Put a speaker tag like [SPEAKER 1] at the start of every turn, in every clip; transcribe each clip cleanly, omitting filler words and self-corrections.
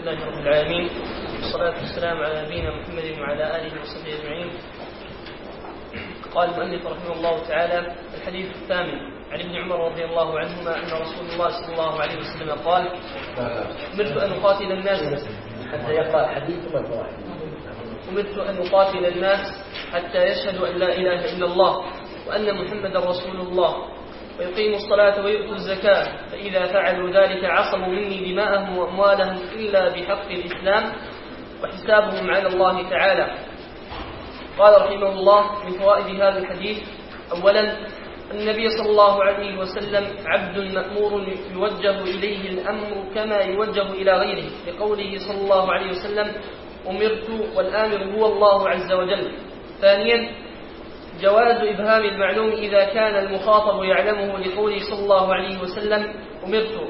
[SPEAKER 1] لله رب العالمين، والصلاة والسلام على نبينا محمد وعلى آله وصحبه أجمعين. قال المؤلف رحمه الله تعالى: الحديث الثامن عن ابن عمر رضي الله عنهما أن رسول الله صلى الله عليه وسلم قال: أمرت أن أقاتل الناس
[SPEAKER 2] حتى يقرأ حديث
[SPEAKER 1] أمرت أن أقاتل الناس حتى يشهدوا أن لا إله إلا الله وأن محمدا رسول الله ويقيموا الصلاة ويؤتوا الزكاة، فإذا فعلوا ذلك عصموا مني دماءهم وأموالهم إلا بحق الإسلام وحسابهم على الله تعالى. قال رحمه الله: من فوائد هذا الحديث: أولا، النبي صلى الله عليه وسلم عبد مأمور يوجه إليه الأمر كما يوجه إلى غيره، لقوله صلى الله عليه وسلم: أمرت، والآمر هو الله عز وجل. ثانيا، جواز إبهام المعلوم إذا كان المخاطب يعلمه، لقوله صلى الله عليه وسلم: أمرت،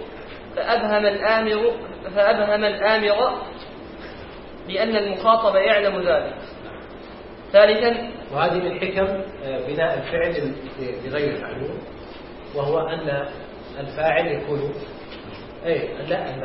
[SPEAKER 1] فأبهم الآمر لأن المخاطب يعلم ذلك. ثالثا،
[SPEAKER 2] وهذه من حكم بناء الفعل لغير المعلوم، وهو أن الفاعل يكون أن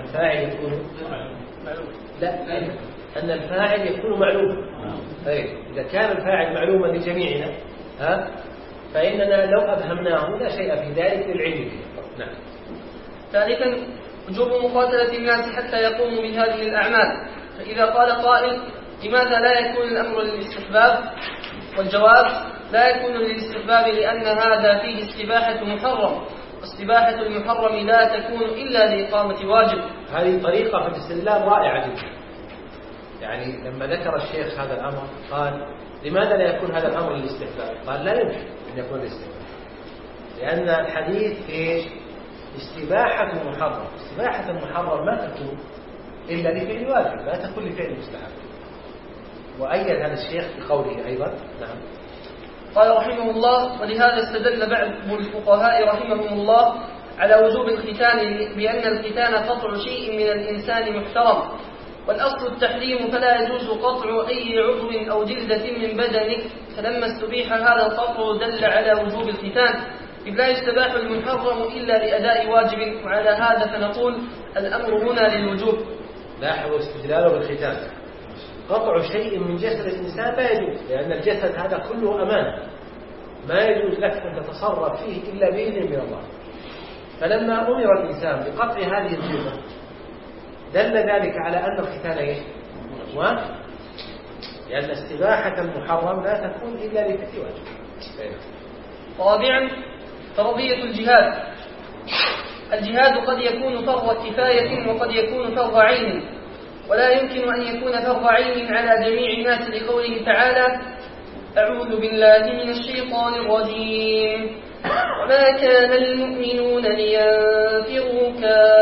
[SPEAKER 2] الفاعل يكون معلوم. إذا كان الفاعل معلوما لجميعنا فإننا لو أبهمناه لا شيء في ذلك للعلم به. نعم.
[SPEAKER 1] ثالثا، وجوب مقاتلة الناس حتى يقوموا بهذه الأعمال. فإذا قال قائل: لماذا لا يكون الأمر للاستحباب؟ والجواب: لا يكون للاستحباب لأن هذا فيه استباحة محرم، واستباحة المحرم لا تكون إلا لإقامة واجب.
[SPEAKER 2] هذه طريقة في الاستدلال رائعة جدا. يعني لما ذكر الشيخ هذا الأمر قال: لماذا لا يكون هذا الأمر للاستحباب؟ قال: لا يمكن أن يكون للاستحباب، لأن الحديث استباحة محرم. استباحة المحرم ما تكون إلا لفعل واجب، لا تكون لفعل مستحب. وأيد هذا الشيخ بقوله أيضا. نعم.
[SPEAKER 1] قال رحمه الله: ولهذا استدل بعض الفقهاء رحمهم الله على وجوب الختان بأن الختان قطع شيء من الإنسان محترم، والأصل التحريم، فلا يجوز قطع أي عضو أو جلدة من بدنه، فلما استبيح هذا القطع دل على وجوب الختان، إذ لا يستباح المحرم إلا لأداء واجب. وعلى هذا فنقول الأمر هنا للوجوب.
[SPEAKER 2] لاحظوا استدلاله بالختان. قطع شيء من جسد الإنسان لا يجوز، لأن الجسد هذا كله أمانة، ما يجوز لك أن تتصرف فيه إلا بإذن من الله. فلما أمر الإنسان بقطع هذه الجلدة دل ذلك على أن الختان واجب، لأن استباحة المحرم لا تكون إلا لفعل واجب.
[SPEAKER 1] رابعا، فرضية الجهاد. الجهاد قد يكون فرض كفاية وقد يكون فرض عين، ولا يمكن أن يكون فرض عين على جميع الناس، لقوله تعالى: أعوذ بالله من الشيطان الرجيم: وما كان المؤمنون لينفروا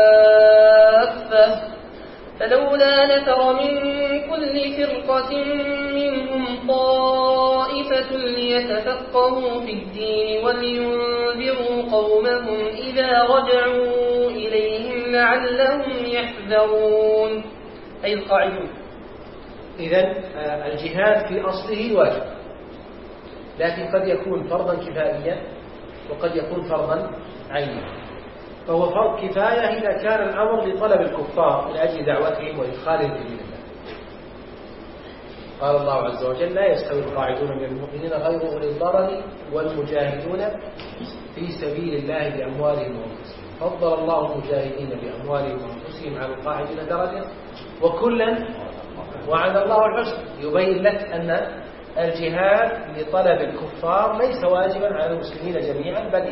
[SPEAKER 1] كافة فلولا نفر من كل فرقة منهم طائفة ليتفقهوا في الدين ولينذروا قومهم إذا رجعوا إليهم لعلهم يحذرون، أي القاعدون.
[SPEAKER 2] إذن الجهاد في أصله واجب، لكن قد يكون فرضا كفائيا وقد يكون فرضا عينيا. فهو فرض كفاية إذا كان الأمر لطلب الكفار لأجل دعوتهم وإدخالهم في دين الله. قال الله عز وجل: لا يستوي القاعدون من المؤمنين غير أولي الضرر والمجاهدون في سبيل الله بأموالهم وأنفسهم. فضل الله المجاهدين بأموالهم وأنفسهم على القاعدين درجة، وكلا وعد الله الحسنى. يبين لك أن الجهاد لطلب الكفار ليس واجبا على المسلمين جميعا، بل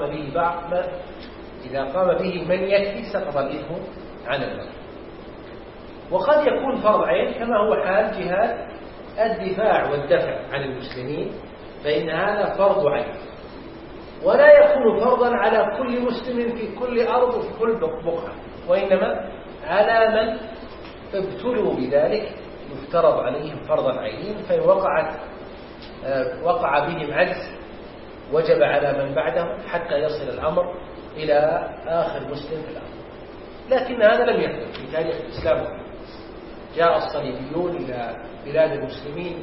[SPEAKER 2] إذا قام به من يكفي سقط الإثم عن الباقي. وقد يكون فرض عين كما هو حال جهاد الدفاع والدفع عن المسلمين، فإن هذا فرض عين، ولا يكون فرضا على كل مسلم في كل أرض وفي كل بقعة، وإنما على من ابتلوا بذلك يفترض عليهم فرضا عينيا، فإن وقع بهم عجز وجب على من بعدهم حتى يصل الأمر إلى آخر مسلم في الأرض. لكن هذا لم يحدث في تاريخ الإسلام. جاء الصليبيون إلى بلاد المسلمين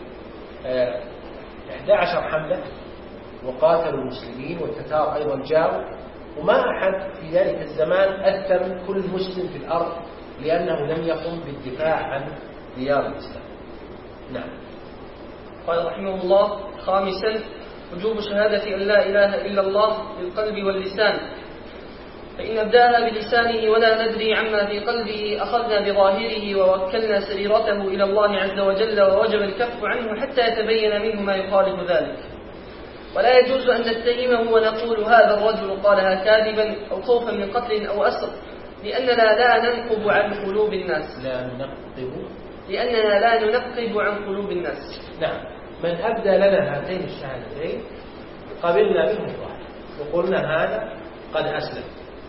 [SPEAKER 2] 11 حملة وقاتلوا المسلمين، والتتار أيضا جاءوا، وما أحد في ذلك الزمان أثر كل مسلم في الأرض لأنه لم يقم بالدفاع عن ديار الإسلام. نعم.
[SPEAKER 1] قال رحمه الله: خامسا وجوب شهادة أن لا إله إلا الله بالقلب واللسان، فإن أبداها بلسانه ولا ندري عما في قلبه أخذنا بظاهره ووكلنا سريرته إلى الله عز وجل، ووجب الكف عنه حتى يتبين منه ما يخالف ذلك. ولا يجوز أن نتهمه ونقول هذا الرجل قالها كاذبا أو خوفا من قتل أو أسر، لأننا لا ننقب عن قلوب الناس. لأننا لا ننقب عن قلوب الناس.
[SPEAKER 2] نعم. من أبدى لنا هاتين الشهادتين قبلنا منه الظاهر وقلنا هذا قد أسلم،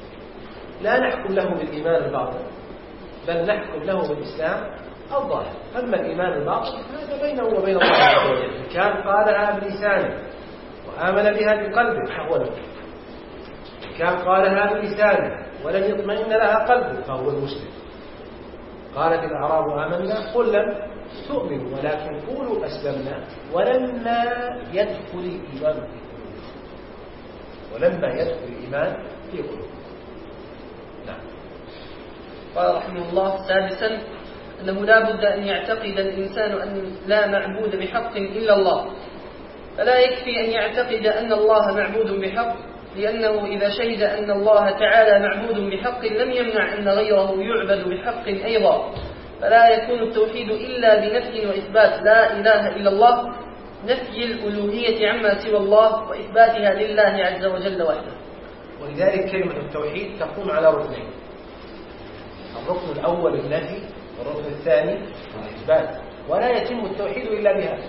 [SPEAKER 2] لا نحكم له بالإيمان الباطن، بل نحكم له بالإسلام الظاهر. أما الإيمان الباطن هذا بينه وبين الله عز وجل، إن كان قالها بلسانه وآمن بها بقلبه فهو المؤمن، إن كان قالها بلسانه ولم يطمئن لها قلبه فهو المسلم. قالت الأعراب آمنا قل لم تؤمنوا ولكن قولوا أسلمنا ولما يدخل الإيمان في قلوبكم، ولما يدخل الإيمان في قلوبكم. نعم.
[SPEAKER 1] قال رحمه الله: سادسا أنه لا بد أن يعتقد الإنسان أن لا معبود بحق إلا الله، فلا يكفي أن يعتقد أن الله معبود بحق، لأنه إذا شهد أن الله تعالى معبود بحق لم يمنع أن غيره يعبد بحق أيضا، فلا يكون التوحيد إلا بنفي وإثبات لا إله إلا الله، نفي الألوهية عما سوى الله وإثباتها لله عز وجل وحده.
[SPEAKER 2] ولذلك كلمة التوحيد تقوم على ركنين: الركن الأول النفي، والركن الثاني الإثبات، ولا يتم التوحيد إلا بهذا.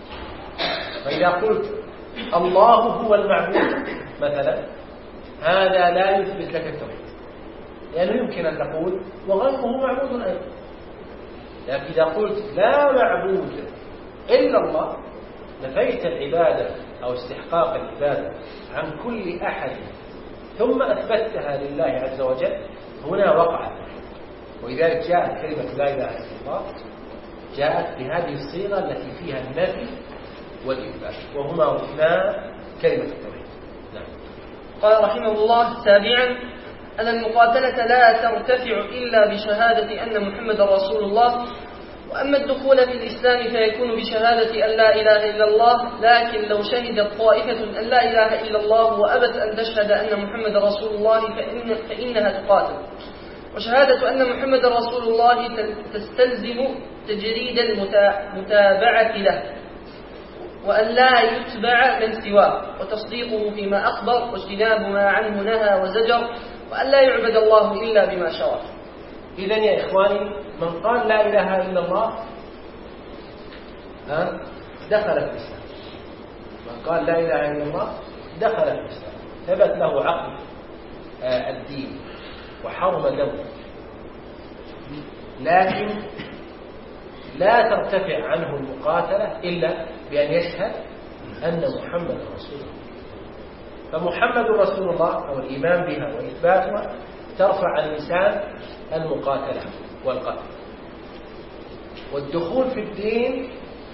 [SPEAKER 2] فإذا قلت الله هو المعبود مثلا هذا لا يثبت لك التوحيد، لأنه يمكن أن تقول وغيره معبود أيضا. لكن إذا قلت لا معبود إلا الله نفيت العبادة أو استحقاق العبادة عن كل أحد ثم أثبتها لله عز وجل، هنا وقع التوحيد. ولذلك جاءت كلمة لا إله إلا الله جاءت بهذه الصيغة التي فيها النفي والإثبات، وهما ركنا كلمة التوحيد. نعم.
[SPEAKER 1] قال رحمه الله: سابعا أن المقاتلة لا ترتفع إلا بشهادة أن محمد رسول الله، وأما الدخول في الإسلام فيكون بشهادة أن لا إله إلا الله، لكن لو شهدت طائفة أن لا إله إلا الله وأبت أن تشهد أن محمد رسول الله فإنها تقاتل. وشهادة أن محمد رسول الله تستلزم تجريد المتابعة له، وأن لا يتبع من سواه، وتصديقه فيما أخبر، واجتناب ما عنه نهى وزجر، وأن لا يعبد الله إلا بما شرع.
[SPEAKER 2] إذن يا إخواني، من قال لا إله إلا الله دخل في الإسلام. من قال لا إله إلا الله دخل في الإسلام، ثبت له عقد الدين وحرم دمه، لكن لا ترتفع عنه المقاتلة إلا بأن يشهد أن محمد رسول الله. فمحمد رسول الله أو الإيمان بها وإثباتها ترفع عن الإنسان المقاتلة والقتل. والدخول في الدين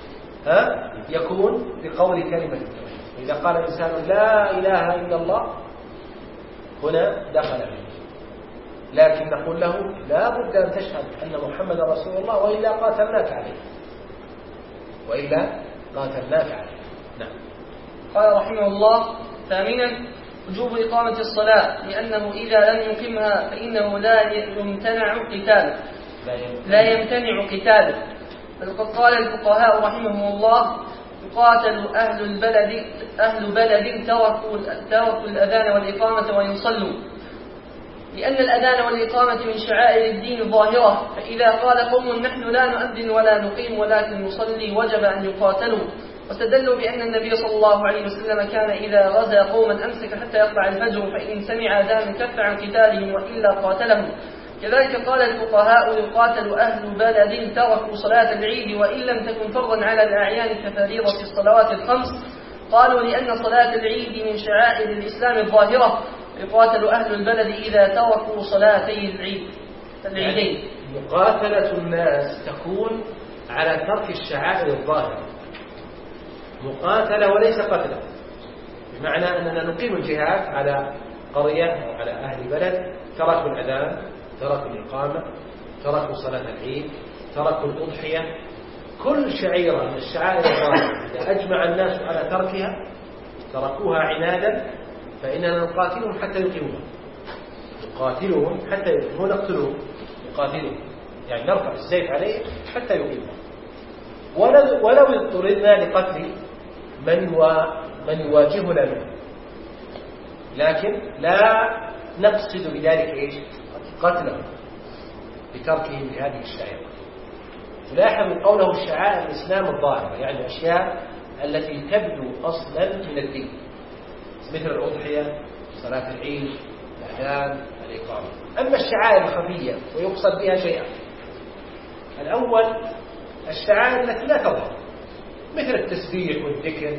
[SPEAKER 2] يكون بقول كلمة التوحيد. إذا قال الإنسان لا إله إلا الله هنا دخل فيه، لكن نقول له لا بد أن تشهد أن محمد رسول الله، وإلا قاتلناك عليه، وإلا قاتلناك عليه. نعم.
[SPEAKER 1] قال رحمه الله: ثامنا وجوب إقامة الصلاة، لأنه إذا لم يقمها فإنه لا يمتنع قتاله. بل قد قال الفقهاء رحمهم الله: يقاتل أهل بلد تركوا الأذان والإقامة ويصلوا، لأن الأذان والإقامة من شعائر الدين ظاهرة، فإذا قال قوم نحن لا نؤذن ولا نقيم ولكن نصلي وجب أن يقاتلوا. واستدلوا بأن النبي صلى الله عليه وسلم كان إذا غزا قوما أمسك حتى يطلع الفجر، فإن سمع أذان كف عن قتالهم وإلا قاتلهم. كذلك قال الفقهاء: يقاتل أهل بلد تركوا صلاة العيد وإن لم تكن فرضا على الأعيان كفريضة الصلوات الخمس، قالوا لأن صلاة العيد من شعائر الإسلام الظاهرة، يقاتل أهل البلد إذا تركوا صلاتي العيدين.
[SPEAKER 2] مقاتلة الناس تكون على ترك الشعائر الظاهرة، مقاتلة وليس قتلة، بمعنى أننا نقيم الجهاد على قرية أو على أهل بلد تركوا الأذان، تركوا الإقامة، تركوا صلاة العيد، تركوا الأضحية، كل شعيرة من الشعائر الظاهرة إذا أجمع الناس على تركها تركوها عنادا فإننا نقاتلهم حتى يقيموها. نقاتلهم حتى يقيموها، نقتلهم، نقاتلهم يعني نرفع السيف عليه حتى يقيموها. ولو اضطررنا لقتل من يواجهنا منه، لكن لا نقصد بذلك إيش؟ قتلهم بتركهم لهذه الشعائر. لاحظوا قوله الشعائر الإسلام الظاهرة، يعني الأشياء التي تبدو أصلا من الدين مثل الأضحية، صلاة العيد، الأذان، الإقامة. أما الشعائر الخفية ويقصد بها شيئا: الأول الشعائر التي لا تظهر مثل التسبيح والذكر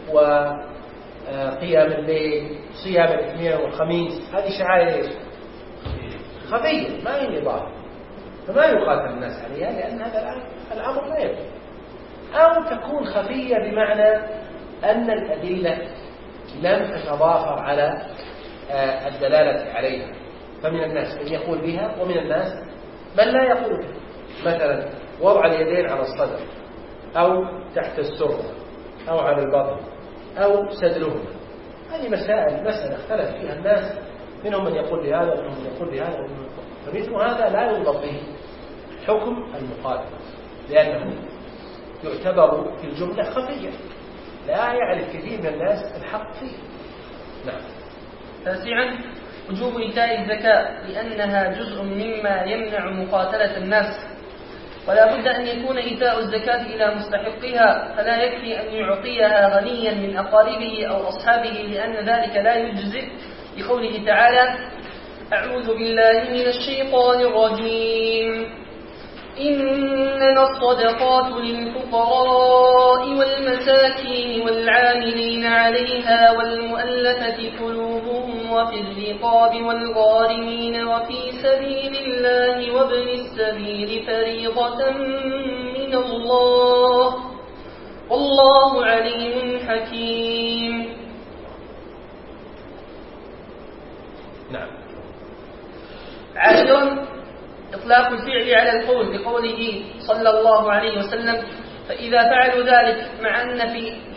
[SPEAKER 2] وقيام الليل، صيام الاثنين والخميس، هذه شعائر خفية ما هي ظاهرة، فما يقاتل الناس عليها لأن هذا الأمر لا يكون. أو تكون خفية بمعنى أن الأدلة لم تتضافر على الدلالة عليها، فمن الناس من يقول بها ومن الناس من لا يقول بها. مثلا وضع اليدين على الصدر أو تحت السرة أو على البطن أو سدلهما، هذه مسألة اختلف فيها الناس، منهم من يقول بهذا ومنهم من يقول بهذا، فمثل هذا لا يوضع به حكم المقاتل لأنه يعتبر في الجملة خفية لا يعرف كثير من الناس الحق فيه. نعم.
[SPEAKER 1] تاسعا وجوب إيتاء الزكاة لأنها جزء مما يمنع مقاتلة الناس، ولا بد أن يكون إيتاء الزكاة إلى مستحقها، فلا يكفي أن يعطيها غنيا من أقاربه أو أصحابه لأن ذلك لا يجزئ، لقوله تعالى: أعوذ بالله من الشيطان الرجيم، إنما الصدقات للفقراء والمساكين والعاملين عليها والمؤلفة قلوبهم وفي الرقاب والغارمين وفي سبيل الله وابن السبيل فريضة من الله والله عليم حكيم.
[SPEAKER 2] نعم.
[SPEAKER 1] عاشرا إطلاق الفعل على القول لقوله صلى الله عليه وسلم: فإذا فعلوا ذلك، مع أن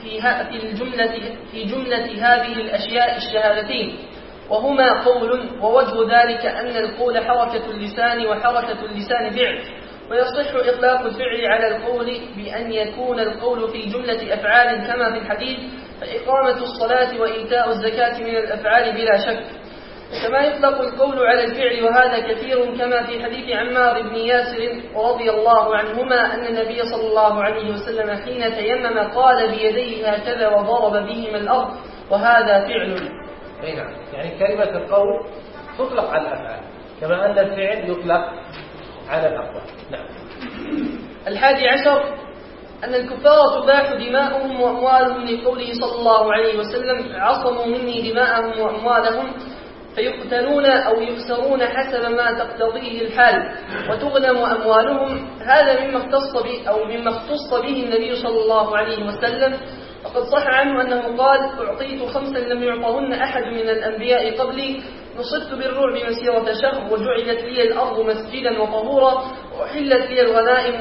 [SPEAKER 1] في جملة هذه الأشياء الشهادتين، وهما قول، ووجه ذلك أن القول حركة اللسان، وحركة اللسان فعل، ويصح إطلاق الفعل على القول بأن يكون القول في جملة أفعال كما في الحديث: فإقامة الصلاة وإيتاء الزكاة من الأفعال بلا شك، كما يطلق القول على الفعل، وهذا كثير كما في حديث عمار بن ياسر رضي الله عنهما أن النبي صلى الله عليه وسلم حين تيمم قال بيديه هكذا وضرب بهما الأرض، وهذا فعل.
[SPEAKER 2] نعم، يعني كلمة القول تطلق على الأفعال كما أن الفعل يطلق على الأقوال. نعم.
[SPEAKER 1] 11 أن الكفار تباح دماؤهم وأموالهم لقوله صلى الله عليه وسلم: عصموا مني دماءهم وأموالهم فيقتلون أو يؤسرون حسب ما تقتضيه الحال، وتغنم أموالهم. هذا مما اختص به النبي صلى الله عليه وسلم، وقد صح عنه أنه قال: أعطيت 5 لم يعطهن أحد من الأنبياء قبلي، نصرت بالرعب مسيرة شهر، وجعلت لي الأرض مسجدا وطهورا، وأحلت لي الغنائم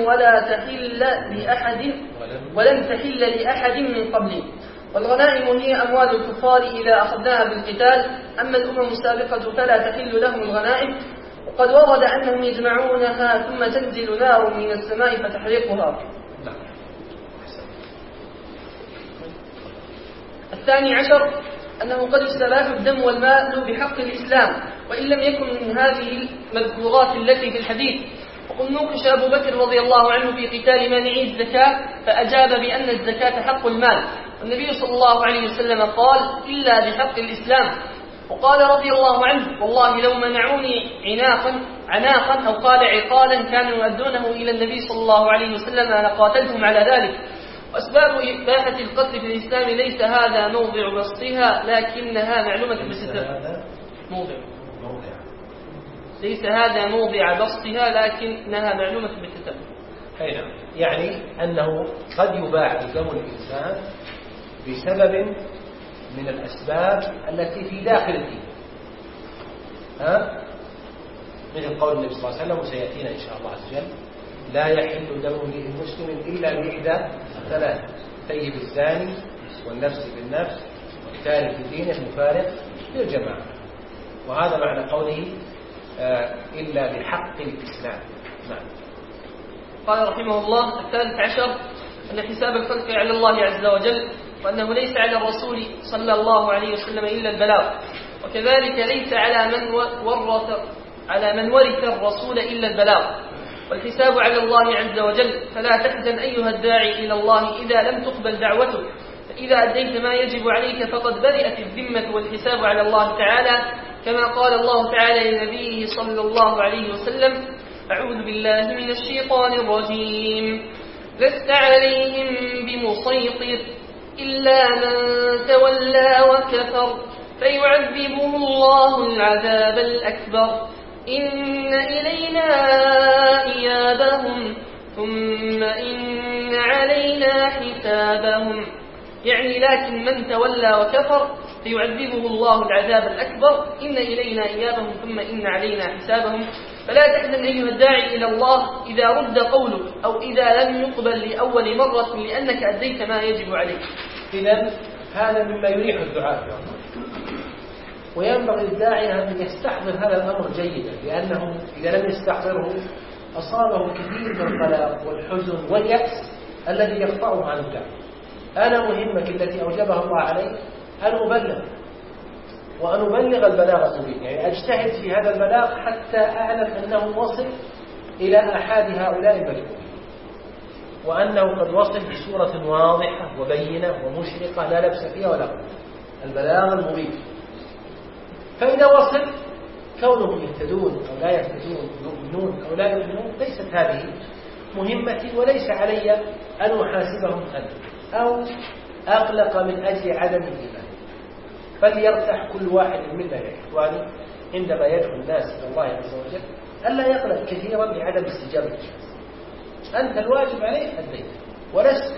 [SPEAKER 1] ولن تحل لأحد من قبلي. والغنائم هي أموال الكفار إذا أخذناها بالقتال، أما الأمم السابقة فلا تحل لهم الغنائم، وقد ورد أنهم يجمعونها ثم تنزل نار من السماء فتحرقها. 12 أنه قد يستباح الدم والمال بحق الإسلام، وإن لم يكن من هذه المذكورات التي في الحديث. وقد نوقش أبو بكر رضي الله عنه في قتال مانعي الزكاة فأجاب بأن الزكاة حق المال، والنبي صلى الله عليه وسلم قال: إلا بحق الإسلام. وقال رضي الله عنه: والله لو منعوني عناقا أو قال عقالا كانوا يؤدونه إلى النبي صلى الله عليه وسلم لقاتلهم على ذلك. وأسباب إباحة القتل في الإسلام ليس هذا موضع بسطها لكنها معلومة بالتتبع. ليس هذا موضع بسطها لكنها معلومة بالتتبع.
[SPEAKER 2] يعني أنه قد يباح دم الإنسان بسبب من الأسباب التي في داخل الدين، مثل قول النبي صلى الله عليه وسلم وسيأتينا إن شاء الله عز وجل: لا يحل دم امرئ مسلم إلا بإحدى ثلاث: ثيب الزاني، والنفس بالنفس، والتارك دينه المفارق للجماعة. وهذا معنى قوله إلا بحق الإسلام. نعم.
[SPEAKER 1] قال رحمه الله: الثالث عشر أن حساب الخلق على الله عز وجل، وأنه ليس على الرسول صلى الله عليه وسلم إلا البلاغ، وكذلك ليس على من ورث الرسول إلا البلاغ. والحساب على الله عز وجل، فلا تحزن أيها الداعي إلى الله إذا لم تقبل دعوتك، فإذا أديت ما يجب عليك فقد برئت الذمة، والحساب على الله تعالى، كما قال الله تعالى لنبيه صلى الله عليه وسلم: أعوذ بالله من الشيطان الرجيم: لست عليهم بمسيطر إلا من تولى وكفر فيعذبه الله العذاب الأكبر إن إلينا إيابهم ثم إن علينا حسابهم. يعني لكن من تولى وكفر فيعذبه الله العذاب الأكبر إن إلينا إيابهم ثم إن علينا حسابهم. فلا تحزن أيها الداعي إلى الله إذا رد قولك أو إذا لم يقبل لأول مرة، لأنك أديت ما يجب عليك.
[SPEAKER 2] إذن هذا مما يريح الدعاء، وينبغي الداعي أن يستحضر هذا الأمر جيدا، لأنه إذا لم يستحضره أصابه كثير من القلق والحزن واليأس الذي يقطعه عن الدعوة. أنا مهمتي التي أوجبها الله علي أن أبلغ، وأن أبلغ البلاغ المبين، يعني أجتهد في هذا البلاغ حتى أعلم أنه وصل إلى أحد هؤلاء المجهولين، وأنه قد وصل بصورة واضحة وبينة ومشرقة لا لبس فيها ولا قوة، البلاغ المبين. فإذا وصل كونهم يهتدون أو لا يهتدون، يؤمنون أو لا يؤمنون، ليست هذه مهمتي، وليس علي أن أحاسبهم أو أقلق من أجل عدم الإيمان. فليرتاح كل واحد منا يا إخواني عندما يدعو الناس إلى الله عز وجل ألا يقلق كثيرا لعدم استجابة الشخص. أنت الواجب عليك أديت، ولست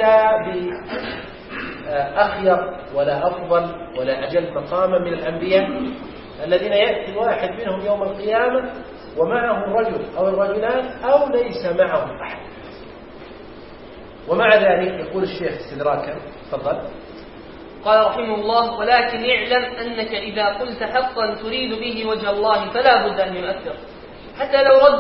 [SPEAKER 2] بأخير ولا أفضل ولا أجل مقاما من الأنبياء الذين يأتي الواحد منهم يوم القيامة ومعه الرجل أو الرجلان أو ليس معهم أحد. ومع ذلك يقول الشيخ استدراكا: تفضل.
[SPEAKER 1] قال رحمه الله: ولكن اعلم أنك إذا قلت حقا تريد به وجه الله فلا بد أن يؤثر، حتى لو رد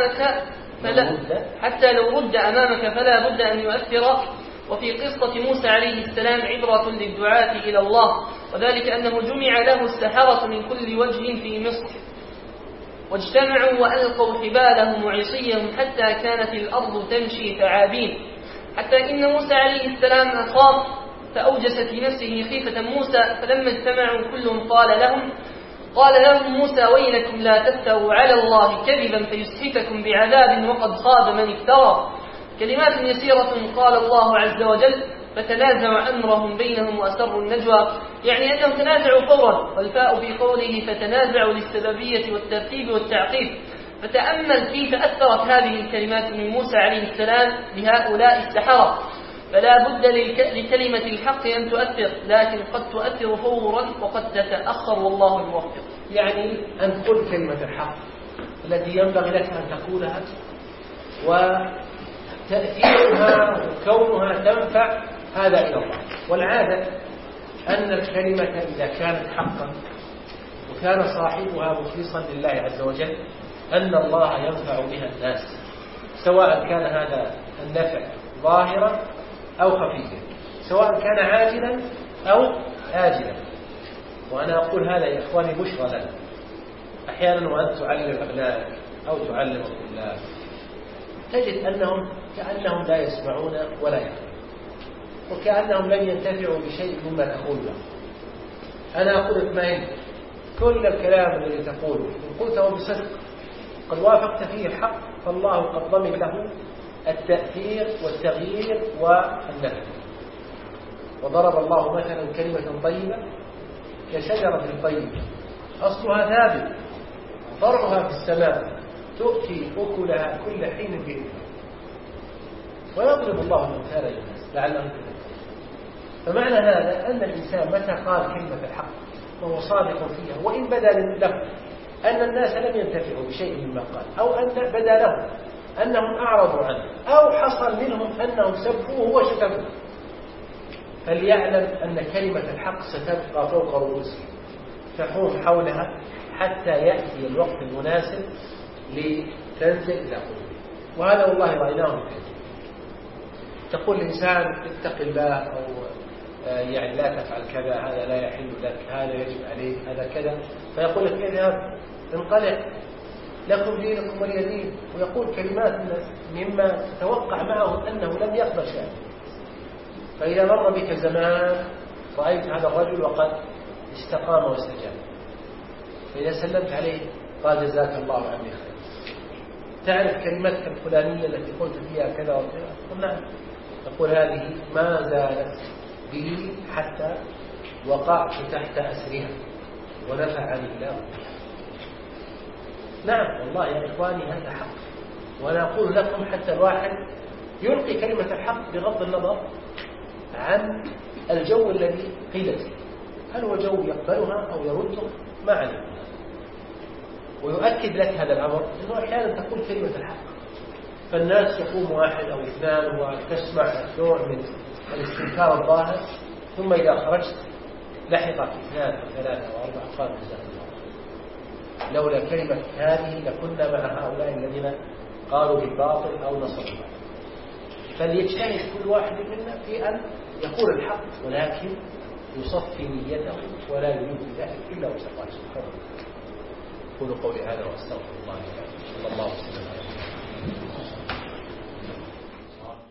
[SPEAKER 1] أمامك فلا بد أن يؤثر. وفي قصة موسى عليه السلام عبرة للدعاة إلى الله، وذلك أنه جمع له السحرة من كل وجه في مصر، واجتمعوا وألقوا حبالهم وعصيهم حتى كانت الأرض تمشي ثعابين، حتى إن موسى عليه السلام أخاف فأوجس في نفسه خيفة موسى، فلما اجتمعوا كلهم قال لهم موسى: ويلكم لا تفتروا على الله كذبا فيسحتكم بعذاب وقد خاب من افترى. كلمات يسيرة قال الله عز وجل: فتنازعوا أمرهم بينهم وأسروا النجوى، يعني أنهم تنازعوا فورا، والفاء في قوله فتنازعوا للسببية والترتيب والتعقيب. فتأمل كيف أثرت هذه الكلمات من موسى عليه السلام بهؤلاء السحرة. فلا بد لكلمة الحق أن تؤثر، لكن قد تؤثر فورا وقد تتأخر، والله الموفق.
[SPEAKER 2] يعني أن تقول كلمة الحق التي ينبغي لك أن تقولها، وتأثيرها وكونها تنفع هذا إلى الله. والعادة أن الكلمة إذا كانت حقا وكان صاحبها مخلصا لله عز وجل أن الله ينفع بها الناس، سواء كان هذا النفع ظاهرا أو خفيا، سواء كان عاجلا أو آجلا. وأنا أقول هذا يا إخواني بشرى لنا. أحيانا وأنت تعلم أبنائك أو تعلم الطلاب تجد أنهم كأنهم لا يسمعون ولا يعلمون، وكأنهم لم ينتفعوا بشيء مما تقول له. أنا أقول اطمئن، كل الكلام الذي تقوله إن قلته بصدق قد وافقت فيه الحق فالله قد ضمن له التأثير والتغيير والنفع. وضرب الله مثلا كلمة طيبة كشجرة طيبة أصلها ثابت فرعها في السماء تؤتي أكلها كل حين بإذنه. ويضرب الله الأمثال للناس لعلهم يتذكرون. فمعنى هذا أن الإنسان متى قال كلمة الحق وهو صادق فيها وإن بدا له أن الناس لم ينتفعوا بشيء مما قال، أو أن بدا لهم أنهم أعرضوا عنه، أو حصل منهم أنهم سبوه وشتموه، فليعلم أن كلمة الحق ستبقى فوق رؤوسهم تحوم حولها حتى يأتي الوقت المناسب لتنزل إلى قلوبهم. وهذا والله رأيناه في الحديث. تقول الإنسان اتق الله، أو يعني لا تفعل كذا، هذا لا يحل لك، هذا يجب عليك، هذا كذا، فيقول لك اذهب انقلع لكم دينكم ولي دين، ويقول كلمات مما تتوقع معه أنه لم يقبل شيئا. فإذا مر بك زمان رأيت هذا الرجل وقد استقام واستجاب، فإذا سلمت عليه قال جزاك الله عني خير، تعرف كلمتك الفلانية التي قلت فيها كذا وكذا؟ قل نعم. تقول هذه ما زالت بي حتى وقعت تحت أسرها ونفعني الله بها. نعم والله يا إخواني هذا حق، وأنا أقول لكم حتى الواحد يلقي كلمة الحق بغض النظر عن الجو الذي قيلت فيه، هل هو جو يقبلها أو يرده ما عليه. ويؤكد لك هذا الأمر أنه أحيانا تقول كلمة الحق فالناس يقوم واحد أو اثنان وتسمع نوع من الاستنكار الظاهر، ثم إذا خرجت لحقك اثنان أو ثلاثة أو أربعة قال جزاك الله، لولا كلمة هذه لكنا مع هؤلاء الذين قالوا بالباطل أو نصروا الباطل. فليجتهد كل واحد منا في أن يقول الحق، ولكن يصفي نيته ولا يريد ذلك إلا وجه الله سبحانه وتعالى. قولوا قولي هذا واستغفر الله لي ولكم. صلى الله عليه وسلم.